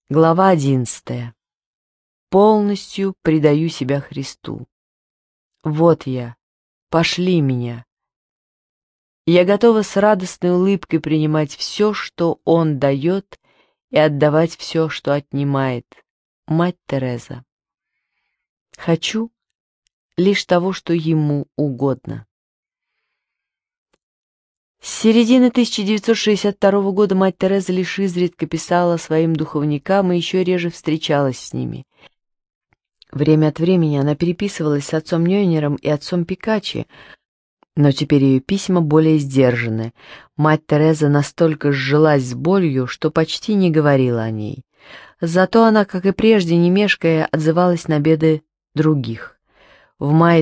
Глава 11. Полностью предаю себя Христу. Вот я, пошли меня. Я готова с радостной улыбкой принимать все, что Он дает, и отдавать все, что отнимает. Мать Тереза. Хочу лишь того, что Ему угодно. С середины 1962 года мать Тереза лишь изредка писала своим духовникам и еще реже встречалась с ними. Время от времени она переписывалась с отцом Нёйнером и отцом Пикачи, но теперь ее письма более сдержаны. Мать Тереза настолько сжилась с болью, что почти не говорила о ней. Зато она, как и прежде, не мешкая, отзывалась на беды других. В мае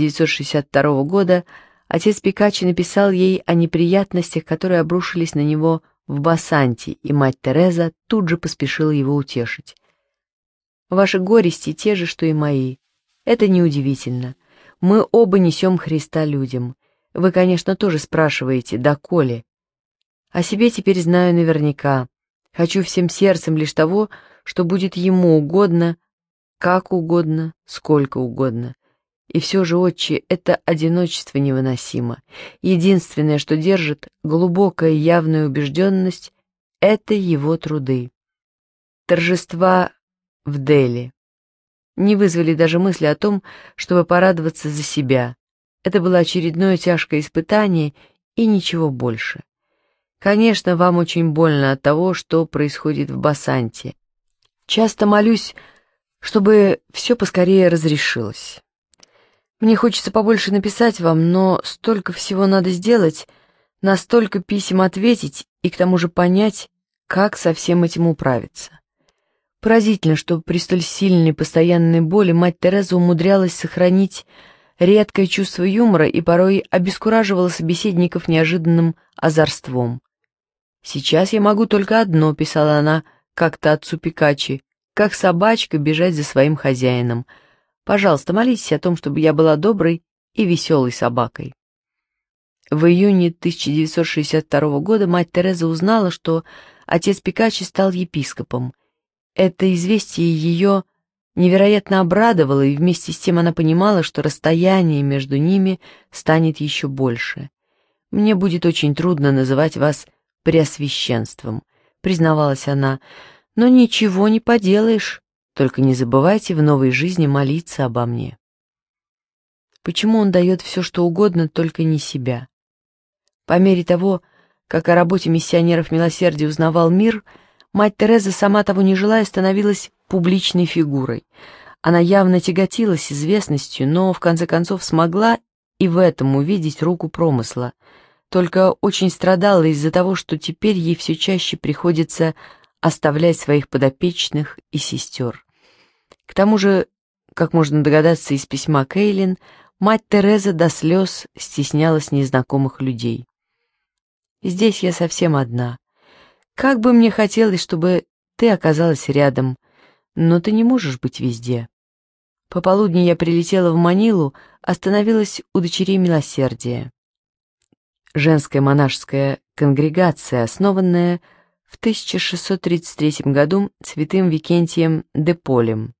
1962 года отец Пикачи написал ей о неприятностях, которые обрушились на него в Басанти, и мать Тереза тут же поспешила его утешить. «Ваши горести те же, что и мои. Это неудивительно. Мы оба несем Христа людям. Вы, конечно, тоже спрашиваете, доколе? О себе теперь знаю наверняка. Хочу всем сердцем лишь того, что будет Ему угодно, как угодно, сколько угодно. И все же, отче, это одиночество невыносимо. Единственное, что держит глубокая явная убежденность, это его труды. Торжества в Дели не вызвали даже мысли о том, чтобы порадоваться за себя. Это было очередное тяжкое испытание и ничего больше. Конечно, вам очень больно от того, что происходит в Басанте. Часто молюсь, чтобы все поскорее разрешилось. Мне хочется побольше написать вам, но столько всего надо сделать, на столько писем ответить и к тому же понять, как со всем этим управиться. Поразительно, что при столь сильной постоянной боли мать Тереза умудрялась сохранить редкое чувство юмора и порой обескураживала собеседников неожиданным озорством. «Сейчас я могу только одно», — писала она как-то отцу Пикачи, «как собачка бежать за своим хозяином. Пожалуйста, молитесь о том, чтобы я была доброй и веселой собакой». В июне 1962 года мать Тереза узнала, что отец Пикачи стал епископом. Это известие ее невероятно обрадовало, и вместе с тем она понимала, что расстояние между ними станет еще больше. «Мне будет очень трудно называть вас преосвященством», — признавалась она, — «но ничего не поделаешь, только не забывайте в новой жизни молиться обо мне». Почему он дает все, что угодно, только не себя? По мере того, как о работе миссионеров милосердия узнавал мир, мать Тереза, сама того не желая, становилась публичной фигурой. Она явно тяготилась известностью, но в конце концов смогла и в этом увидеть руку промысла. Только очень страдала из-за того, что теперь ей все чаще приходится оставлять своих подопечных и сестер. К тому же, как можно догадаться из письма Кейлин, мать Тереза до слез стеснялась незнакомых людей. «Здесь я совсем одна. Как бы мне хотелось, чтобы ты оказалась рядом, но ты не можешь быть везде». Пополудни я прилетела в Манилу, остановилась у дочерей милосердия. Женская монашеская конгрегация, основанная в 1633 году святым Викентием де Полем,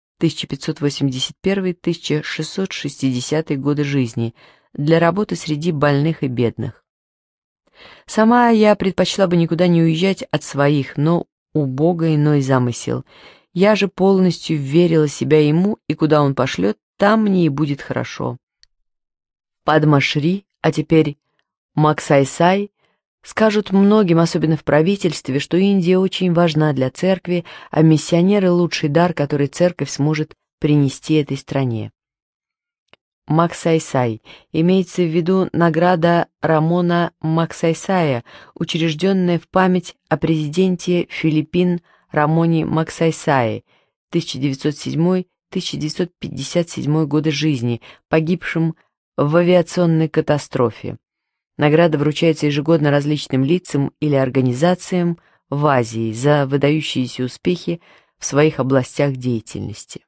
1581-1660 годы жизни, для работы среди больных и бедных. Сама я предпочла бы никуда не уезжать от своих, но у Бога иной замысел. Я же полностью верила себя Ему, и куда Он пошлет, там мне и будет хорошо. Падма-Шри, а теперь Максай-Сай, скажут многим, особенно в правительстве, что Индия очень важна для церкви, а миссионеры — лучший дар, который церковь сможет принести этой стране. Максай-Сай имеется в виду награда Рамона Максай-Сая, учрежденная в память о президенте Филиппин Рамоне Максай-Сае, 1907-1957 годы жизни, погибшим в авиационной катастрофе. Награда вручается ежегодно различным лицам или организациям в Азии за выдающиеся успехи в своих областях деятельности.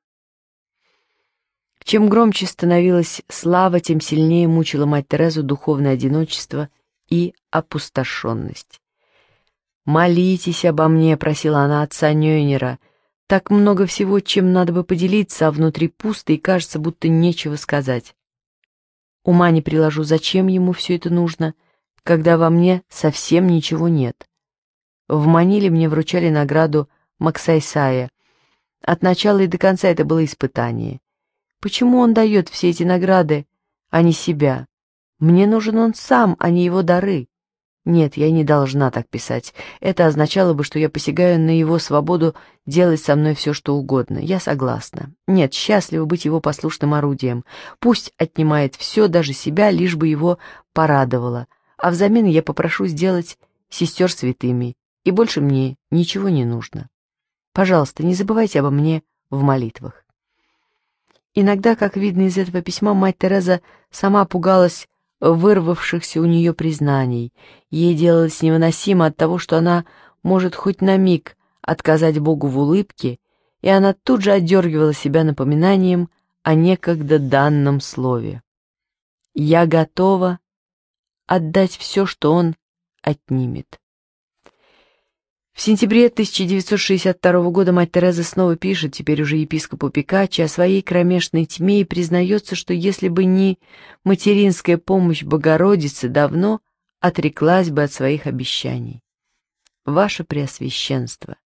Чем громче становилась слава, тем сильнее мучила мать Терезу духовное одиночество и опустошенность. «Молитесь обо мне», — просила она отца Нёйнера. «Так много всего, чем надо бы поделиться, а внутри пусто и кажется, будто нечего сказать. Ума не приложу, зачем ему все это нужно, когда во мне совсем ничего нет». В Маниле мне вручали награду Максайсая. От начала и до конца это было испытание. Почему он дает все эти награды, а не себя? Мне нужен он сам, а не его дары. Нет, я не должна так писать. Это означало бы, что я посягаю на его свободу делать со мной все, что угодно. Я согласна. Нет, счастлива быть его послушным орудием. Пусть отнимает все, даже себя, лишь бы его порадовало. А взамен я попрошу сделать сестер святыми, и больше мне ничего не нужно. Пожалуйста, не забывайте обо мне в молитвах. Иногда, как видно из этого письма, мать Тереза сама пугалась вырвавшихся у нее признаний. Ей делалось невыносимо от того, что она может хоть на миг отказать Богу в улыбке, и она тут же отдергивала себя напоминанием о некогда данном слове. «Я готова отдать все, что он отнимет». В сентябре 1962 года мать Тереза снова пишет, теперь уже епископу Пикаччи, о своей кромешной тьме и признается, что если бы не материнская помощь Богородицы, давно отреклась бы от своих обещаний. Ваше Преосвященство,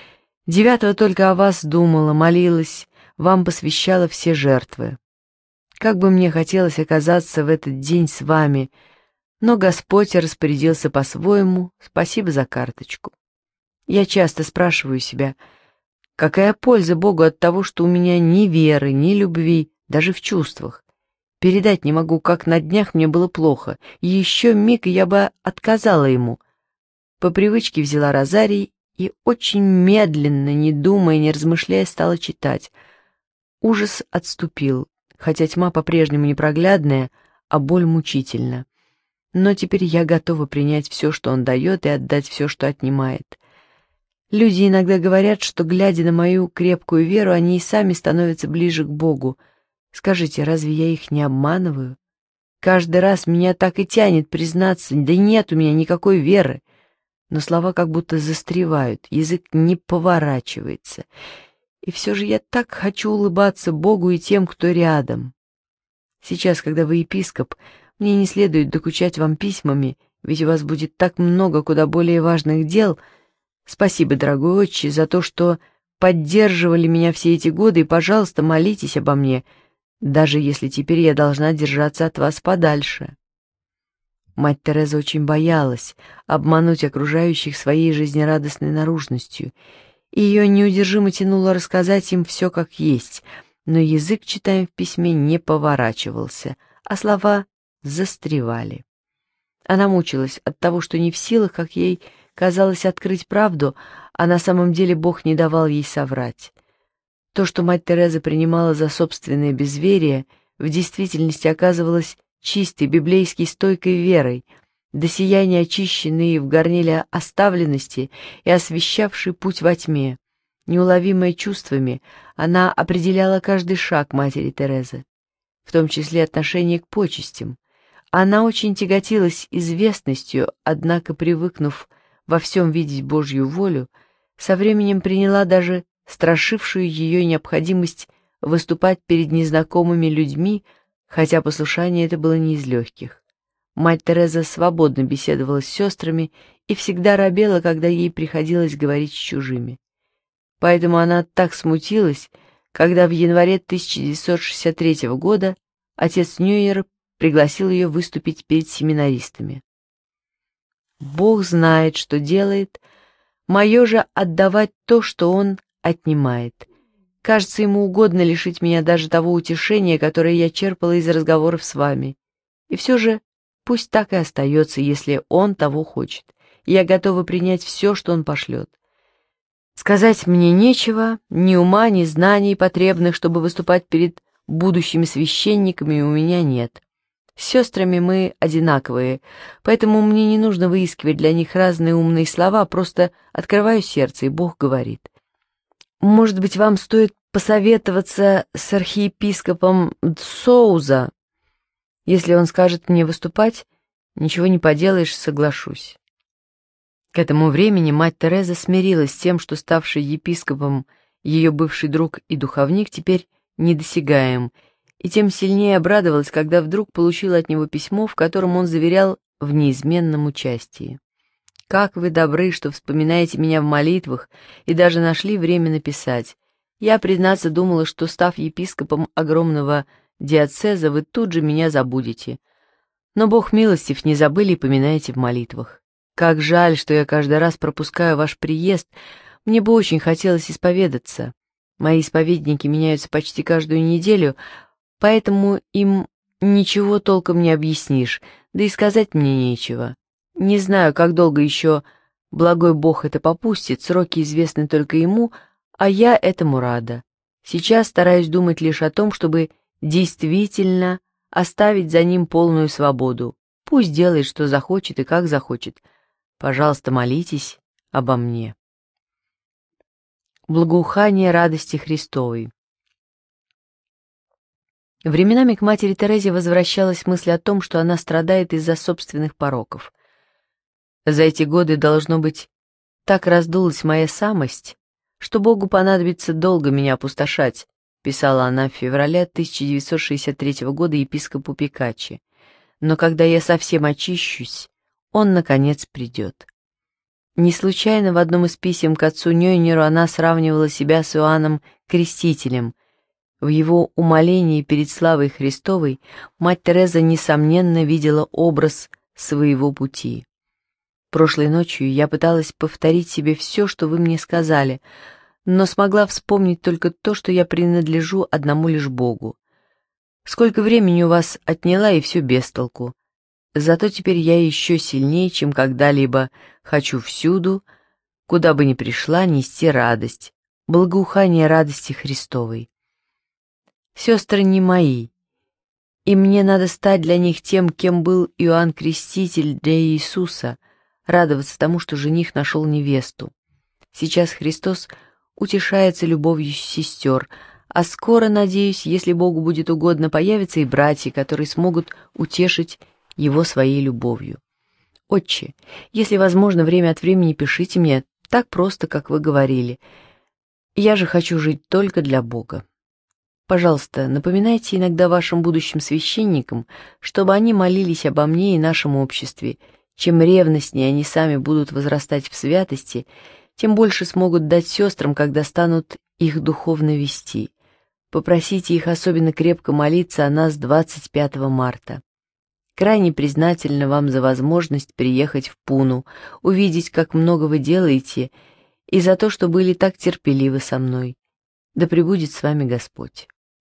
9-го только о вас думала, молилась, вам посвящала все жертвы. Как бы мне хотелось оказаться в этот день с вами, но Господь распорядился по-своему, спасибо за карточку. Я часто спрашиваю себя, какая польза Богу от того, что у меня ни веры, ни любви, даже в чувствах. Передать не могу, как на днях мне было плохо, и еще миг я бы отказала ему. По привычке взяла розарий и очень медленно, не думая, не размышляя, стала читать. Ужас отступил, хотя тьма по-прежнему непроглядная, а боль мучительна. Но теперь я готова принять все, что он дает, и отдать все, что отнимает. Люди иногда говорят, что, глядя на мою крепкую веру, они и сами становятся ближе к Богу. Скажите, разве я их не обманываю? Каждый раз меня так и тянет признаться, да нет у меня никакой веры. Но слова как будто застревают, язык не поворачивается. И все же я так хочу улыбаться Богу и тем, кто рядом. Сейчас, когда вы епископ, мне не следует докучать вам письмами, ведь у вас будет так много куда более важных дел. Спасибо, дорогой отче, за то, что поддерживали меня все эти годы, и, пожалуйста, молитесь обо мне, даже если теперь я должна держаться от вас подальше. Мать Тереза очень боялась обмануть окружающих своей жизнерадостной наружностью, и ее неудержимо тянуло рассказать им все как есть, но язык, читаем в письме, не поворачивался, а слова застревали. Она мучилась от того, что не в силах, как ей казалось, открыть правду, а на самом деле Бог не давал ей соврать. То, что мать Тереза принимала за собственное безверие, в действительности оказывалось чистой, библейски стойкой верой, до сияния очищенной в горниле оставленности и освещавшей путь во тьме. Неуловимая чувствами, она определяла каждый шаг матери Терезы, в том числе отношение к почестям. Она очень тяготилась известностью, однако, привыкнув во всем видеть Божью волю, со временем приняла даже страшившую ее необходимость выступать перед незнакомыми людьми, хотя послушание это было не из легких. Мать Тереза свободно беседовала с сестрами и всегда робела, когда ей приходилось говорить с чужими. Поэтому она так смутилась, когда в январе 1963 года отец Ньюер пригласил ее выступить перед семинаристами. Бог знает, что делает, мое же отдавать то, что Он отнимает. Кажется, Ему угодно лишить меня даже того утешения, которое я черпала из разговоров с вами. И все же пусть так и остается, если Он того хочет. Я готова принять все, что Он пошлет. Сказать мне нечего, ни ума, ни знаний потребных, чтобы выступать перед будущими священниками, у меня нет. С сестрами мы одинаковые, поэтому мне не нужно выискивать для них разные умные слова, просто открываю сердце, и Бог говорит. Может быть, вам стоит посоветоваться с архиепископом Соуза. Если он скажет мне выступать, ничего не поделаешь, соглашусь. К этому времени мать Тереза смирилась с тем, что ставший епископом ее бывший друг и духовник теперь недосягаем, и тем сильнее обрадовалась, когда вдруг получила от него письмо, в котором он заверял в неизменном участии. «Как вы добры, что вспоминаете меня в молитвах и даже нашли время написать. Я, признаться, думала, что, став епископом огромного диоцеза, вы тут же меня забудете. Но Бог милостив, не забыли и поминаете в молитвах. Как жаль, что я каждый раз пропускаю ваш приезд. Мне бы очень хотелось исповедаться. Мои исповедники меняются почти каждую неделю, поэтому им ничего толком не объяснишь, да и сказать мне нечего. Не знаю, как долго еще благой Бог это попустит, сроки известны только ему, а я этому рада. Сейчас стараюсь думать лишь о том, чтобы действительно оставить за ним полную свободу. Пусть делает, что захочет и как захочет. Пожалуйста, молитесь обо мне». Благоухание радости Христовой. Временами к матери Терезе возвращалась мысль о том, что она страдает из-за собственных пороков. «За эти годы, должно быть, так раздулась моя самость, что Богу понадобится долго меня опустошать», писала она в феврале 1963 года епископу Пикаччи. «Но когда я совсем очищусь, он, наконец, придет». Не случайно в одном из писем к отцу Нёйнеру она сравнивала себя с Иоанном Крестителем. В его умолении перед славой Христовой мать Тереза, несомненно, видела образ своего пути. «Прошлой ночью я пыталась повторить себе все, что вы мне сказали, но смогла вспомнить только то, что я принадлежу одному лишь Богу. Сколько времени у вас отняла, и все без толку. Зато теперь я еще сильнее, чем когда-либо, хочу всюду, куда бы ни пришла, нести радость, благоухание радости Христовой. Сестры не мои, и мне надо стать для них тем, кем был Иоанн Креститель для Иисуса, радоваться тому, что жених нашел невесту. Сейчас Христос утешается любовью сестер, а скоро, надеюсь, если Богу будет угодно, появятся и братья, которые смогут утешить его своей любовью. Отче, если возможно, время от времени пишите мне так просто, как вы говорили. Я же хочу жить только для Бога. Пожалуйста, напоминайте иногда вашим будущим священникам, чтобы они молились обо мне и нашем обществе. Чем ревностнее они сами будут возрастать в святости, тем больше смогут дать сестрам, когда станут их духовно вести. Попросите их особенно крепко молиться о нас 25 марта. Крайне признательна вам за возможность приехать в Пуну, увидеть, как много вы делаете, и за то, что были так терпеливы со мной. Да пребудет с вами Господь».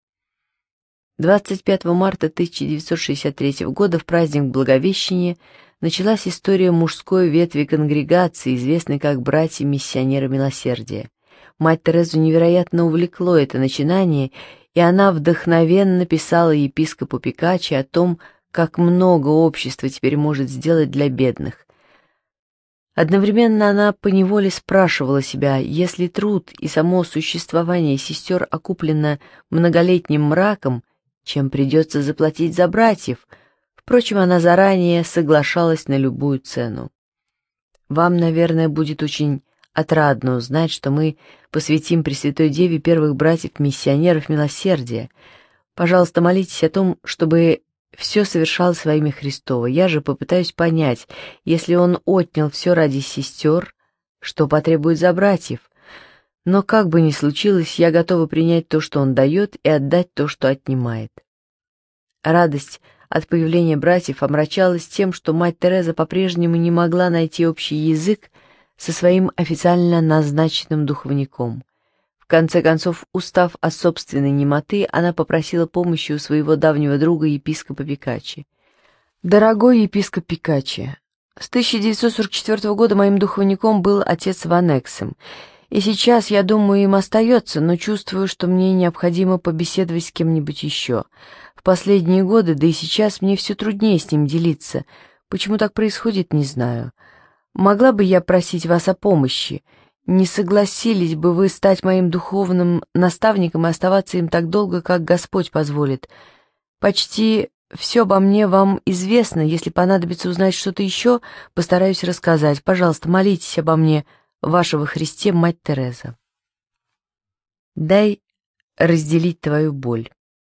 25 марта 1963 года в праздник Благовещения началась история мужской ветви конгрегации, известной как «Братья-миссионеры милосердия». Мать Терезу невероятно увлекло это начинание, и она вдохновенно писала епископу Пикаччи о том, как много общества теперь может сделать для бедных. Одновременно она поневоле спрашивала себя, если труд и само существование сестер окуплено многолетним мраком, чем придется заплатить за братьев. Впрочем, она заранее соглашалась на любую цену. «Вам, наверное, будет очень отрадно узнать, что мы посвятим Пресвятой Деве первых братьев-миссионеров милосердия. Пожалуйста, молитесь о том, чтобы все совершалось во имя Христово. Я же попытаюсь понять, если он отнял все ради сестер, что потребует за братьев. Но как бы ни случилось, я готова принять то, что он дает, и отдать то, что отнимает». Радость от появления братьев омрачалась тем, что мать Тереза по-прежнему не могла найти общий язык со своим официально назначенным духовником. В конце концов, устав от собственной немоты, она попросила помощи у своего давнего друга епископа Пикаччи. «Дорогой епископ Пикаччи, с 1944 года моим духовником был отец Ван Эксем, и сейчас, я думаю, им остается, но чувствую, что мне необходимо побеседовать с кем-нибудь еще. В последние годы, да и сейчас, мне все труднее с ним делиться. Почему так происходит, не знаю. Могла бы я просить вас о помощи? Не согласились бы вы стать моим духовным наставником и оставаться им так долго, как Господь позволит? Почти Все обо мне вам известно. Если понадобится узнать что-то еще, постараюсь рассказать. Пожалуйста, молитесь обо мне, ваша во Христе, мать Тереза. Дай разделить твою боль.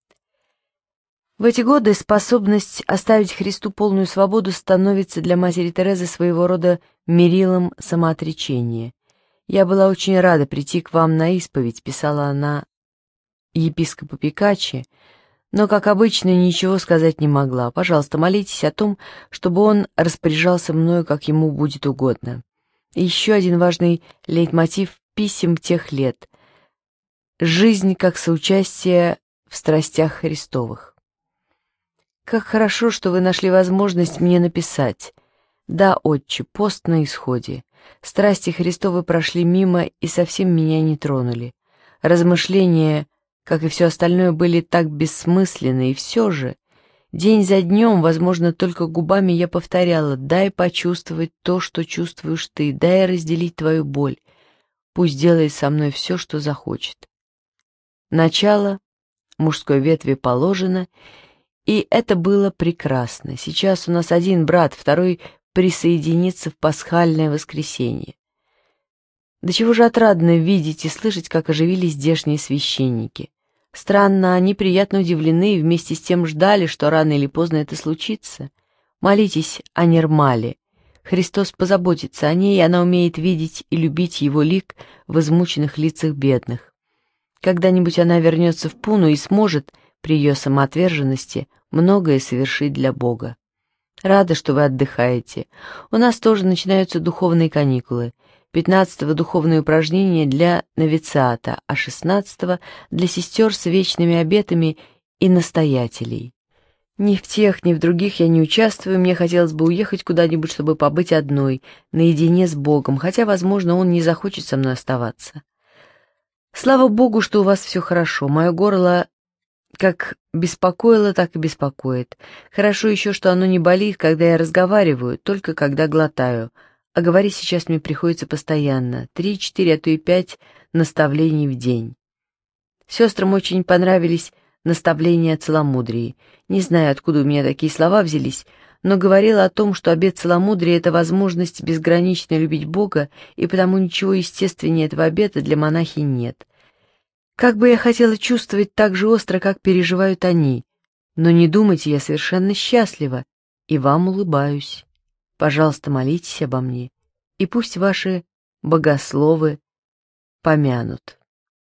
В эти годы способность оставить Христу полную свободу становится для матери Терезы своего рода мерилом самоотречения. «Я была очень рада прийти к вам на исповедь», — писала она епископу Пикачи, но, как обычно, ничего сказать не могла. «Пожалуйста, молитесь о том, чтобы он распоряжался мною, как ему будет угодно». И еще один важный лейтмотив писем тех лет — жизнь как соучастие в страстях Христовых. «Как хорошо, что вы нашли возможность мне написать. Да, отче, пост на исходе. Страсти Христовы прошли мимо и совсем меня не тронули. Размышления, как и все остальное, были так бессмысленны, и все же, день за днем, возможно, только губами я повторяла: «Дай почувствовать то, что чувствуешь ты, дай разделить твою боль. Пусть делает со мной все, что захочет». Начало мужской ветви положено, и это было прекрасно. Сейчас у нас один брат, второй присоединится в пасхальное воскресенье. До чего же отрадно видеть и слышать, как оживились здешние священники. Странно, они приятно удивлены и вместе с тем ждали, что рано или поздно это случится. Молитесь о Нермале. Христос позаботится о ней, и она умеет видеть и любить его лик в измученных лицах бедных. Когда-нибудь она вернется в Пуну и сможет, при ее самоотверженности, многое совершить для Бога. Рада, что вы отдыхаете. У нас тоже начинаются духовные каникулы. 15-го духовные упражнения для новициата, а 16-го для сестер с вечными обетами и настоятелей. Ни в тех, ни в других я не участвую, мне хотелось бы уехать куда-нибудь, чтобы побыть одной, наедине с Богом, хотя, возможно, Он не захочет со мной оставаться. Слава Богу, что у вас все хорошо. Мое горло как беспокоило, так и беспокоит. Хорошо еще, что оно не болит, когда я разговариваю, только когда глотаю. А говорить сейчас мне приходится постоянно. 3, 4, а то и 5 наставлений в день. Сестрам очень понравились наставления о целомудрии. Не знаю, откуда у меня такие слова взялись, но говорила о том, что обет целомудрия — это возможность безгранично любить Бога, и потому ничего естественнее этого обета для монахи нет. Как бы я хотела чувствовать так же остро, как переживают они, но не думайте, я совершенно счастлива и вам улыбаюсь. Пожалуйста, молитесь обо мне, и пусть ваши богословы помянут.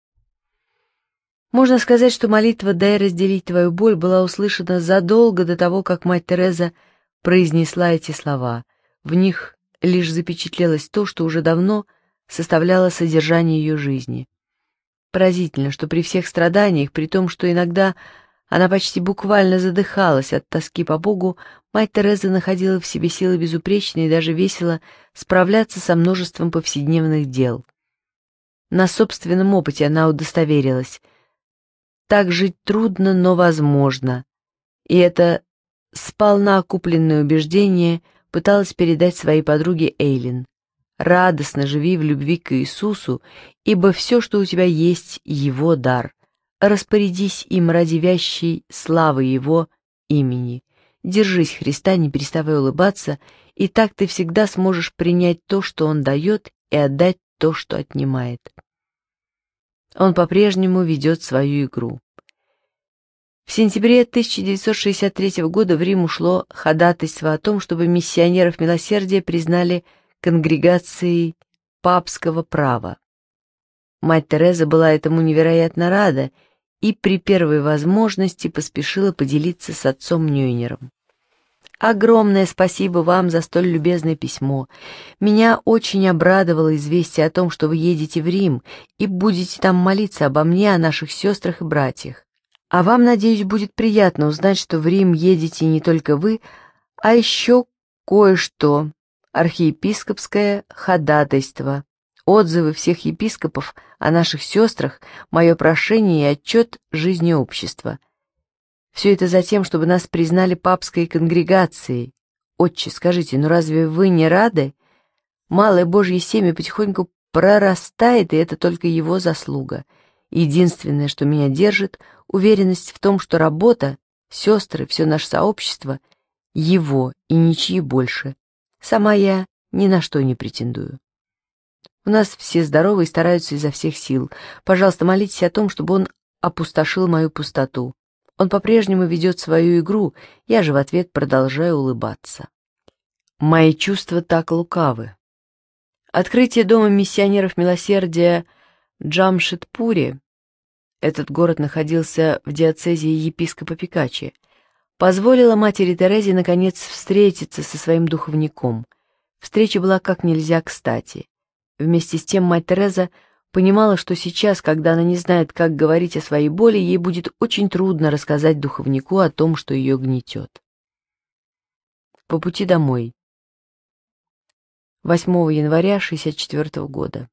Можно сказать, что молитва «Дай разделить твою боль» была услышана задолго до того, как мать Тереза произнесла эти слова. В них лишь запечатлелось то, что уже давно составляло содержание ее жизни. Поразительно, что при всех страданиях, при том, что иногда она почти буквально задыхалась от тоски по Богу, мать Тереза находила в себе силы безупречные и даже весело справляться со множеством повседневных дел. На собственном опыте она удостоверилась. Так жить трудно, но возможно. И это сполна купленное убеждение пыталась передать своей подруге Эйлин. Радостно живи в любви к Иисусу, ибо все, что у тебя есть, Его дар. Распорядись им ради вящей славы Его имени. Держись Христа, не переставай улыбаться, и так ты всегда сможешь принять то, что Он дает, и отдать то, что отнимает. Он по-прежнему ведет свою игру. В сентябре 1963 года в Рим ушло ходатайство о том, чтобы миссионеров милосердия признали конгрегацией папского права. Мать Тереза была этому невероятно рада и при первой возможности поспешила поделиться с отцом Ньойнером. Огромное спасибо вам за столь любезное письмо. Меня очень обрадовало известие о том, что вы едете в Рим и будете там молиться обо мне, о наших сестрах и братьях. А вам, надеюсь, будет приятно узнать, что в Рим едете не только вы, а еще кое-что. Архиепископское ходатайство, отзывы всех епископов о наших сестрах, мое прошение и отчет жизни общества. Все это за тем, чтобы нас признали папской конгрегацией. Отче, скажите, ну разве вы не рады? Малое Божье семя потихоньку прорастает, и это только его заслуга. Единственное, что меня держит, уверенность в том, что работа, сестры, все наше сообщество — его и ничьи больше. Сама я ни на что не претендую. У нас все здоровы и стараются изо всех сил. Пожалуйста, молитесь о том, чтобы он опустошил мою пустоту. Он по-прежнему ведет свою игру, я же в ответ продолжаю улыбаться. Мои чувства так лукавы. Открытие дома миссионеров милосердия Джамшедпури, этот город находился в диоцезе епископа Пикачи, позволило матери Терезе наконец встретиться со своим духовником. Встреча была как нельзя кстати. Вместе с тем мать Тереза понимала, что сейчас, когда она не знает, как говорить о своей боли, ей будет очень трудно рассказать духовнику о том, что ее гнетет. По пути домой. 8 января 1964 года.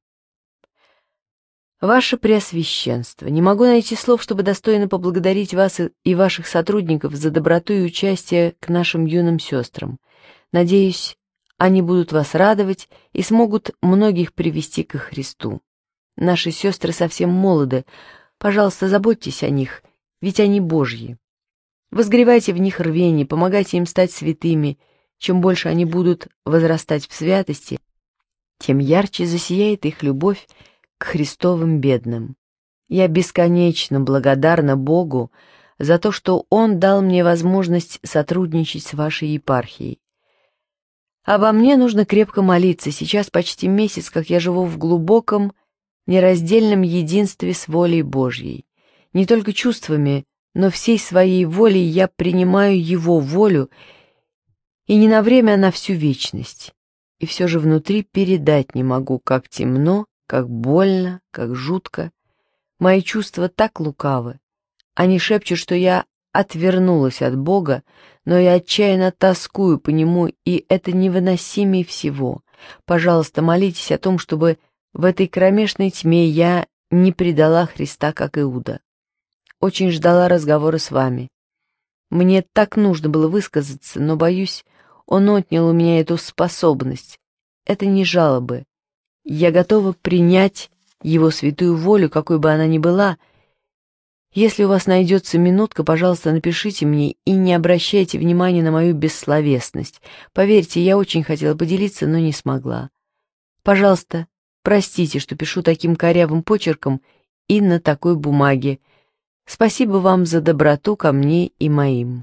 Ваше Преосвященство, не могу найти слов, чтобы достойно поблагодарить вас и ваших сотрудников за доброту и участие к нашим юным сестрам. Надеюсь, они будут вас радовать и смогут многих привести ко Христу. Наши сестры совсем молоды, пожалуйста, заботьтесь о них, ведь они Божьи. Возгревайте в них рвение, помогайте им стать святыми. Чем больше они будут возрастать в святости, тем ярче засияет их любовь к Христовым бедным. Я бесконечно благодарна Богу за то, что Он дал мне возможность сотрудничать с вашей епархией. Обо мне нужно крепко молиться. Сейчас почти месяц, как я живу в глубоком, нераздельном единстве с волей Божьей. Не только чувствами, но всей своей волей я принимаю Его волю, и не на время, а на всю вечность. И все же внутри передать не могу, как темно, как больно, как жутко. Мои чувства так лукавы. Они шепчут, что я отвернулась от Бога, но я отчаянно тоскую по Нему, и это невыносимее всего. Пожалуйста, молитесь о том, чтобы в этой кромешной тьме я не предала Христа, как Иуда. Очень ждала разговора с вами. Мне так нужно было высказаться, но, боюсь, Он отнял у меня эту способность. Это не жалобы. Я готова принять Его святую волю, какой бы она ни была. Если у вас найдется минутка, пожалуйста, напишите мне и не обращайте внимания на мою бессловесность. Поверьте, я очень хотела поделиться, но не смогла. Пожалуйста, простите, что пишу таким корявым почерком и на такой бумаге. Спасибо вам за доброту ко мне и моим.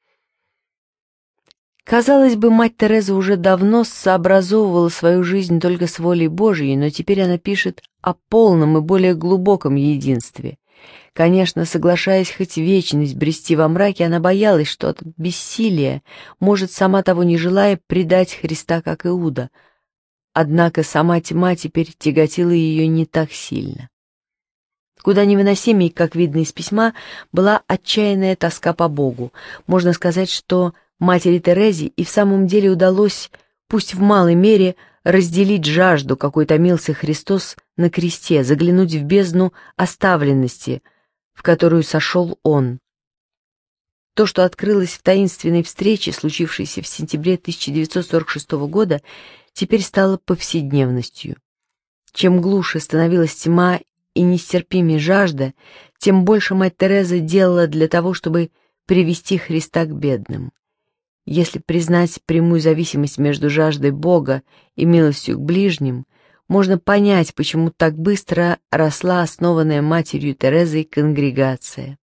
Казалось бы, мать Тереза уже давно сообразовывала свою жизнь только с волей Божьей, но теперь она пишет о полном и более глубоком единстве. Конечно, соглашаясь хоть вечность брести во мраке, она боялась, что от бессилия может, сама того не желая, предать Христа, как Иуда. Однако сама тьма теперь тяготила ее не так сильно. Куда невыносимей, как видно из письма, была отчаянная тоска по Богу. Можно сказать, что матери Терезе и в самом деле удалось, пусть в малой мере, разделить жажду, какой томился Христос на кресте, заглянуть в бездну оставленности, в которую сошел Он. То, что открылось в таинственной встрече, случившейся в сентябре 1946 года, теперь стало повседневностью. Чем глуше становилась тьма и нестерпимее жажда, тем больше мать Тереза делала для того, чтобы привести Христа к бедным. Если признать прямую зависимость между жаждой Бога и милостью к ближним, можно понять, почему так быстро росла основанная матерью Терезой конгрегация.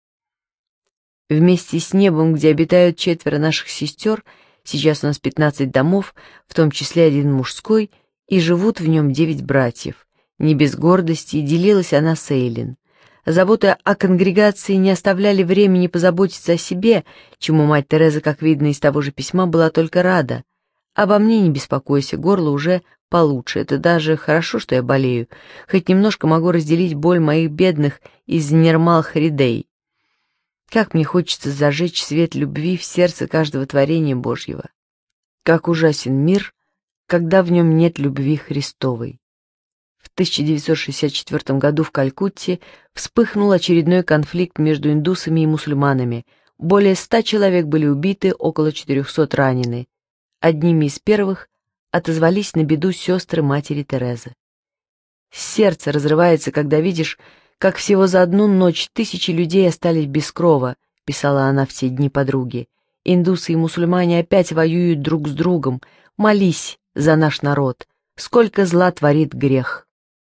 Вместе с небом, где обитают 4 наших сестер, сейчас у нас 15 домов, в том числе 1 мужской, и живут в нем 9 братьев. Не без гордости делилась она с Эйлин. Заботы о конгрегации не оставляли времени позаботиться о себе, чему мать Тереза, как видно из того же письма, была только рада. «Обо мне не беспокойся, горло уже получше, это даже хорошо, что я болею, хоть немножко могу разделить боль моих бедных из Нермал-Харидей. Как мне хочется зажечь свет любви в сердце каждого творения Божьего. Как ужасен мир, когда в нем нет любви Христовой». В 1964 году в Калькутте вспыхнул очередной конфликт между индусами и мусульманами. Более 100 человек были убиты, около 400 ранены. Одними из первых отозвались на беду сестры матери Терезы. Сердце разрывается, когда видишь, как всего за одну ночь тысячи людей остались без крова, писала она в те дни подруге. «Индусы и мусульмане опять воюют друг с другом. Молись за наш народ. Сколько зла творит грех».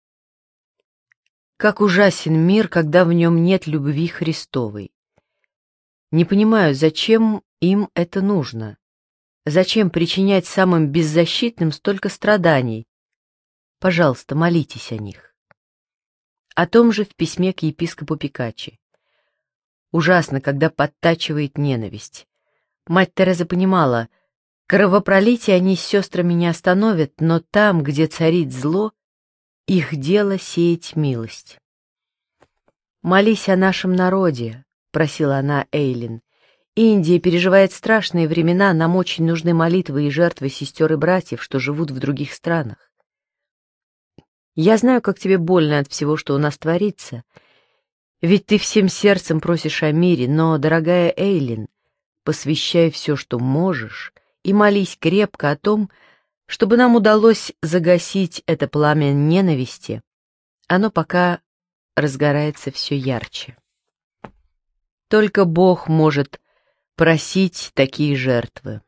Как ужасен мир, когда в нем нет любви Христовой. Не понимаю, зачем им это нужно? Зачем причинять самым беззащитным столько страданий? Пожалуйста, молитесь о них. О том же в письме к епископу Пикачи. Ужасно, когда подтачивает ненависть. Мать Тереза понимала, кровопролитие они с сестрами не остановят, но там, где царит зло, их дело сеять милость. «Молись о нашем народе», — просила она Эйлин. «Индия переживает страшные времена, нам очень нужны молитвы и жертвы сестер и братьев, что живут в других странах. Я знаю, как тебе больно от всего, что у нас творится, ведь ты всем сердцем просишь о мире, но, дорогая Эйлин, посвящай все, что можешь, и молись крепко о том, чтобы нам удалось загасить это пламя ненависти. Оно пока разгорается все ярче. Только Бог может просить такие жертвы».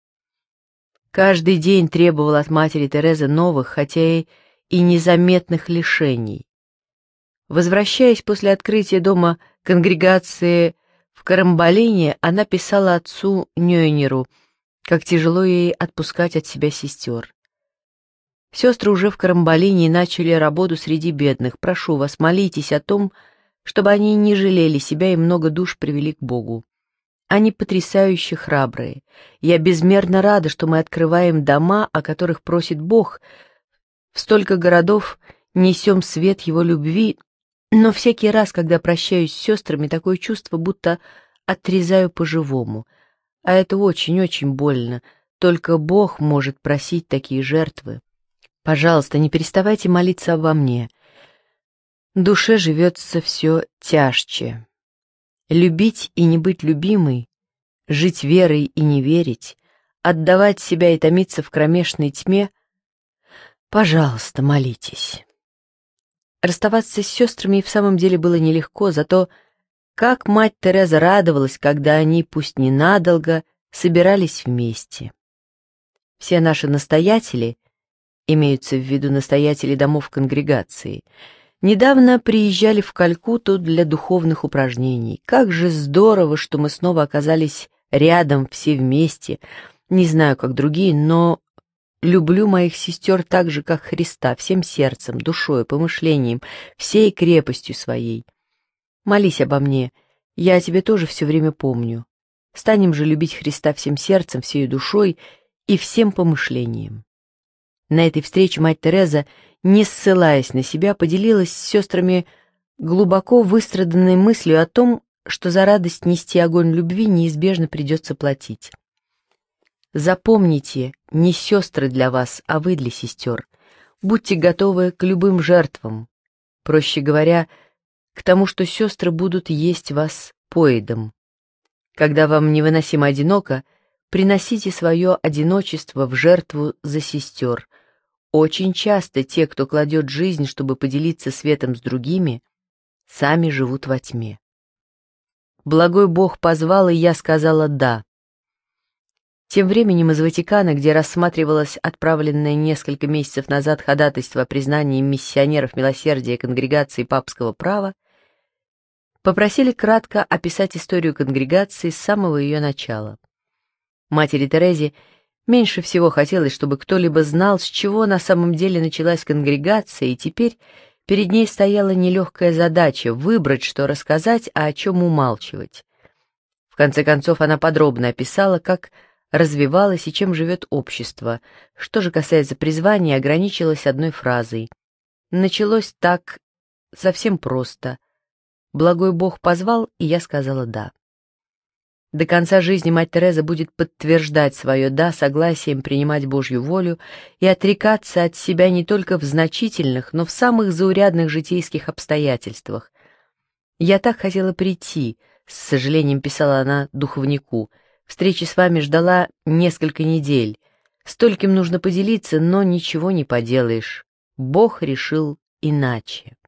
Каждый день требовал от матери Терезы новых, хотя и незаметных лишений. Возвращаясь после открытия дома конгрегации в Карамбалине, она писала отцу Нёйнеру, как тяжело ей отпускать от себя сестер. «Сестры уже в Карамбалине начали работу среди бедных. Прошу вас, молитесь о том, чтобы они не жалели себя и много душ привели к Богу. Они потрясающе храбрые. Я безмерно рада, что мы открываем дома, о которых просит Бог. В столько городов несем свет Его любви, но всякий раз, когда прощаюсь с сестрами, такое чувство, будто отрезаю по-живому. А это очень-очень больно. Только Бог может просить такие жертвы. Пожалуйста, не переставайте молиться обо мне. Душе живется все тяжче. Любить и не быть любимой, жить верой и не верить, отдавать себя и томиться в кромешной тьме. Пожалуйста, молитесь». Расставаться с сестрами и в самом деле было нелегко, зато как мать Тереза радовалась, когда они, пусть ненадолго, собирались вместе. Все наши настоятели, имеются в виду настоятели домов конгрегации, недавно приезжали в Калькутту для духовных упражнений. Как же здорово, что мы снова оказались рядом все вместе. Не знаю, как другие, но люблю моих сестер так же, как Христа, всем сердцем, душой, помышлением, всей крепостью своей. Молись обо мне, я о тебе тоже все время помню. Станем же любить Христа всем сердцем, всей душой и всем помышлением». На этой встрече мать Тереза, не ссылаясь на себя, поделилась с сестрами глубоко выстраданной мыслью о том, что за радость нести огонь любви неизбежно придется платить. Запомните, не сестры для вас, а вы для сестер. Будьте готовы к любым жертвам. Проще говоря, к тому, что сестры будут есть вас поедом. Когда вам невыносимо одиноко, приносите свое одиночество в жертву за сестер. Очень часто те, кто кладет жизнь, чтобы поделиться светом с другими, сами живут во тьме. Благой Бог позвал, и я сказала «да». Тем временем из Ватикана, где рассматривалось отправленное несколько месяцев назад ходатайство о признании миссионеров милосердия конгрегации папского права, попросили кратко описать историю конгрегации с самого ее начала. Матери Терезе меньше всего хотелось, чтобы кто-либо знал, с чего на самом деле началась конгрегация, и теперь перед ней стояла нелегкая задача — выбрать, что рассказать, а о чем умалчивать. В конце концов, она подробно описала, как развивалось и чем живет общество. Что же касается призвания, ограничилась одной фразой. Началось так совсем просто. Благой Бог позвал, и я сказала «да». До конца жизни мать Тереза будет подтверждать свое «да» согласием принимать Божью волю и отрекаться от себя не только в значительных, но в самых заурядных житейских обстоятельствах. «Я так хотела прийти», — с сожалением писала она духовнику. «Встречи с вами ждала несколько недель. Стольким нужно поделиться, но ничего не поделаешь. Бог решил иначе».